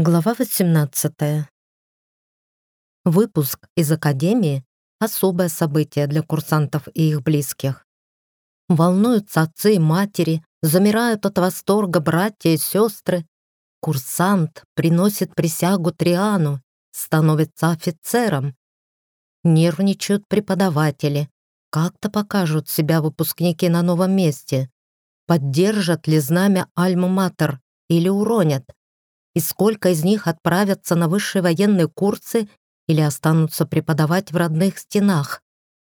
Глава 18. Выпуск из академии — особое событие для курсантов и их близких. Волнуются отцы и матери, замирают от восторга братья и сестры. Курсант приносит присягу Триану, становится офицером. Нервничают преподаватели. Как-то покажут себя выпускники на новом месте. Поддержат ли знамя Альма-Матер или уронят? И сколько из них отправятся на высшие военные курсы или останутся преподавать в родных стенах.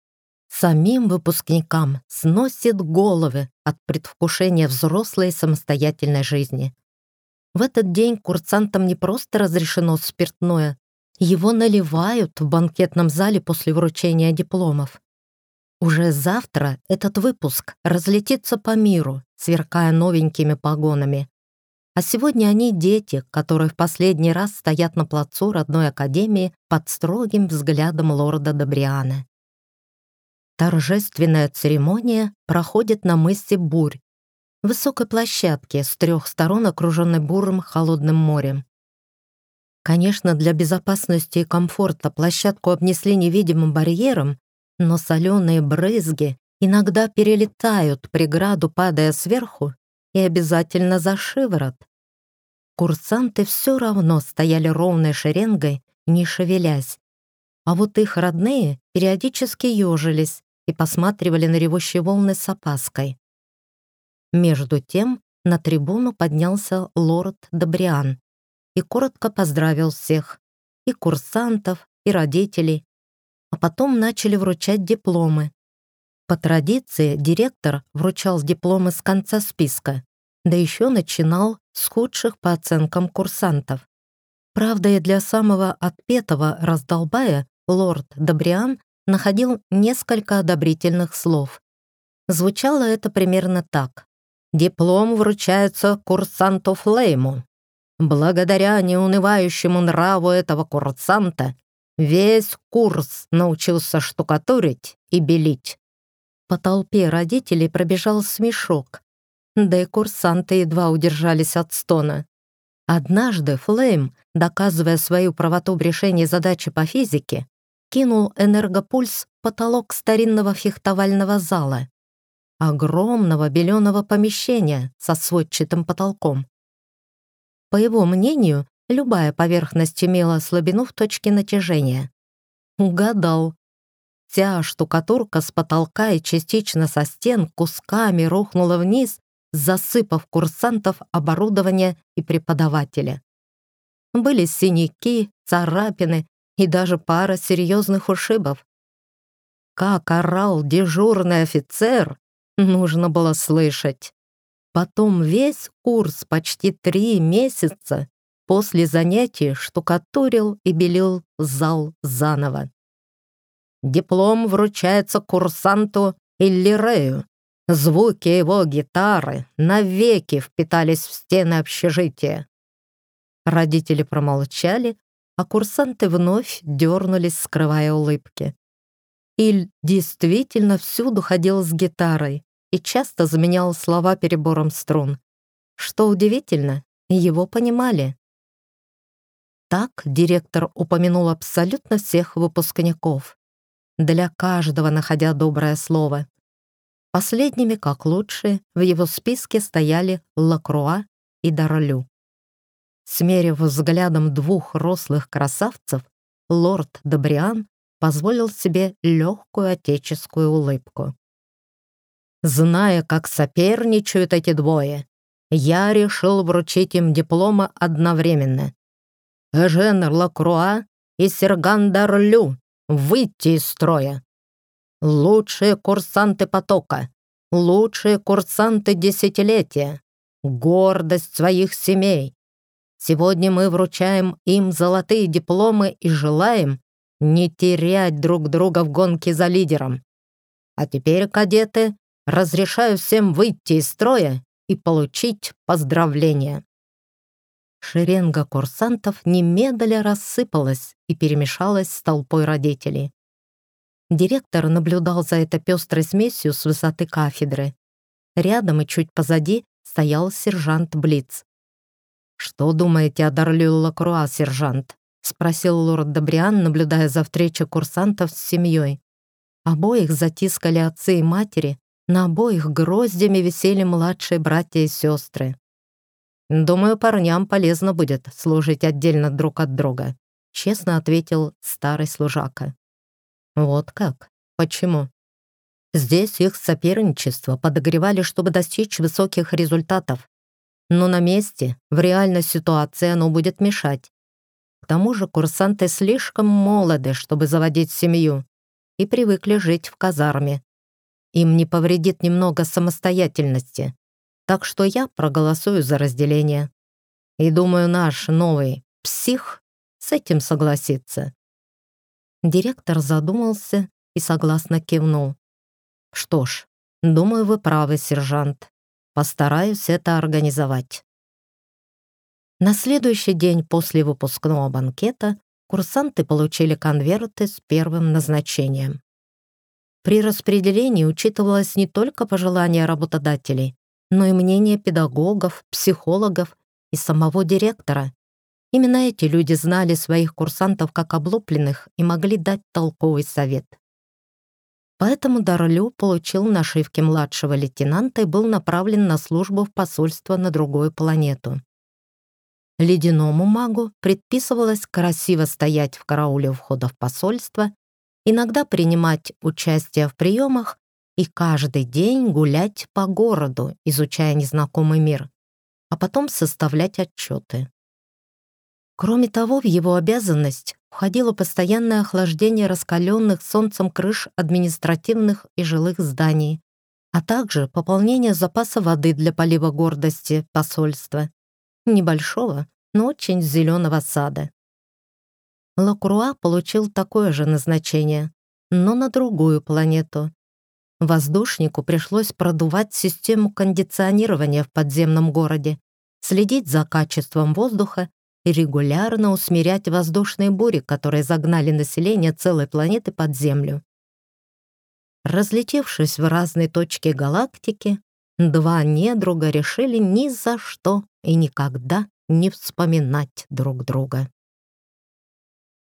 Самим выпускникам сносит головы от предвкушения взрослой самостоятельной жизни. В этот день курсантам не просто разрешено спиртное, его наливают в банкетном зале после вручения дипломов. Уже завтра этот выпуск разлетится по миру, сверкая новенькими погонами. А сегодня они дети, которые в последний раз стоят на плацу родной академии под строгим взглядом лорда Добриана. Торжественная церемония проходит на мысе Бурь, высокой площадке с 3 сторон, окруженной бурым холодным морем. Конечно, для безопасности и комфорта площадку обнесли невидимым барьером, но соленые брызги иногда перелетают преграду, падая сверху, и обязательно за шиворот. Курсанты все равно стояли ровной шеренгой, не шевелясь. А вот их родные периодически ежились и посматривали на ревущие волны с опаской. Между тем на трибуну поднялся лорд Добриан и коротко поздравил всех, и курсантов, и родителей, а потом начали вручать дипломы. По традиции директор вручал дипломы с конца списка, да еще начинал с худших по оценкам курсантов. Правда, и для самого отпетого раздолбая лорд Добриан находил несколько одобрительных слов. Звучало это примерно так. «Диплом вручается курсанту Флейму. Благодаря неунывающему нраву этого курсанта весь курс научился штукатурить и белить». По толпе родителей пробежал смешок, да и курсанты едва удержались от стона. Однажды Флейм, доказывая свою правоту в решении задачи по физике, кинул энергопульс в потолок старинного фехтовального зала, огромного беленого помещения со сводчатым потолком. По его мнению, любая поверхность имела слабину в точке натяжения. Угадал. Вся штукатурка с потолка и частично со стен кусками рухнула вниз, засыпав курсантов, оборудование и преподавателя. Были синяки, царапины и даже пара серьезных ушибов. Как орал дежурный офицер, нужно было слышать. Потом весь курс почти 3 месяца после занятий штукатурил и белил зал заново. Диплом вручается курсанту Иллирею. Звуки его гитары навеки впитались в стены общежития. Родители промолчали, а курсанты вновь дернулись, скрывая улыбки. Иль действительно всюду ходил с гитарой и часто заменял слова перебором струн. Что удивительно, его понимали. Так директор упомянул абсолютно всех выпускников, для каждого находя доброе слово. Последними, как лучшие, в его списке стояли Лакруа и Дарлю. Смерив взглядом 2 рослых красавцев, лорд Добриан позволил себе легкую отеческую улыбку. Зная, как соперничают эти двое, я решил вручить им дипломы одновременно. Эжен Лакруа и Серган Дарлю, выйти из строя. Лучшие курсанты потока, лучшие курсанты десятилетия, гордость своих семей. Сегодня мы вручаем им золотые дипломы и желаем не терять друг друга в гонке за лидером. А теперь, кадеты, разрешаю всем выйти из строя и получить поздравления». Шеренга курсантов немедля рассыпалась и перемешалась с толпой родителей. Директор наблюдал за этой пестрой смесью с высоты кафедры. Рядом и чуть позади стоял сержант Блиц. «Что думаете о Дарлю Лакруа, сержант?» — спросил лорд Добриан, наблюдая за встречей курсантов с семьей. Обоих затискали отцы и матери, на обоих гроздями висели младшие братья и сестры. «Думаю, парням полезно будет служить отдельно друг от друга», — честно ответил старый служака. «Вот как? Почему?» «Здесь их соперничество подогревали, чтобы достичь высоких результатов. Но на месте, в реальной ситуации оно будет мешать. К тому же курсанты слишком молоды, чтобы заводить семью, и привыкли жить в казарме. Им не повредит немного самостоятельности, так что я проголосую за разделение. И думаю, наш новый псих с этим согласится». Директор задумался и согласно кивнул. «Что ж, думаю, вы правы, сержант. Постараюсь это организовать». На следующий день после выпускного банкета курсанты получили конверты с первым назначением. При распределении учитывалось не только пожелания работодателей, но и мнение педагогов, психологов и самого директора. Именно эти люди знали своих курсантов как облупленных и могли дать толковый совет. Поэтому Дарлю получил нашивки младшего лейтенанта и был направлен на службу в посольство на другую планету. Ледяному магу предписывалось красиво стоять в карауле у входа в посольство, иногда принимать участие в приемах и каждый день гулять по городу, изучая незнакомый мир, а потом составлять отчеты. Кроме того, в его обязанность входило постоянное охлаждение раскаленных солнцем крыш административных и жилых зданий, а также пополнение запаса воды для полива гордости посольства, небольшого, но очень зеленого сада. Лакруа получил такое же назначение, но на другую планету. Воздушнику пришлось продувать систему кондиционирования в подземном городе, следить за качеством воздуха и регулярно усмирять воздушные бури, которые загнали население целой планеты под землю. Разлетевшись в разные точки галактики, два недруга решили ни за что и никогда не вспоминать друг друга.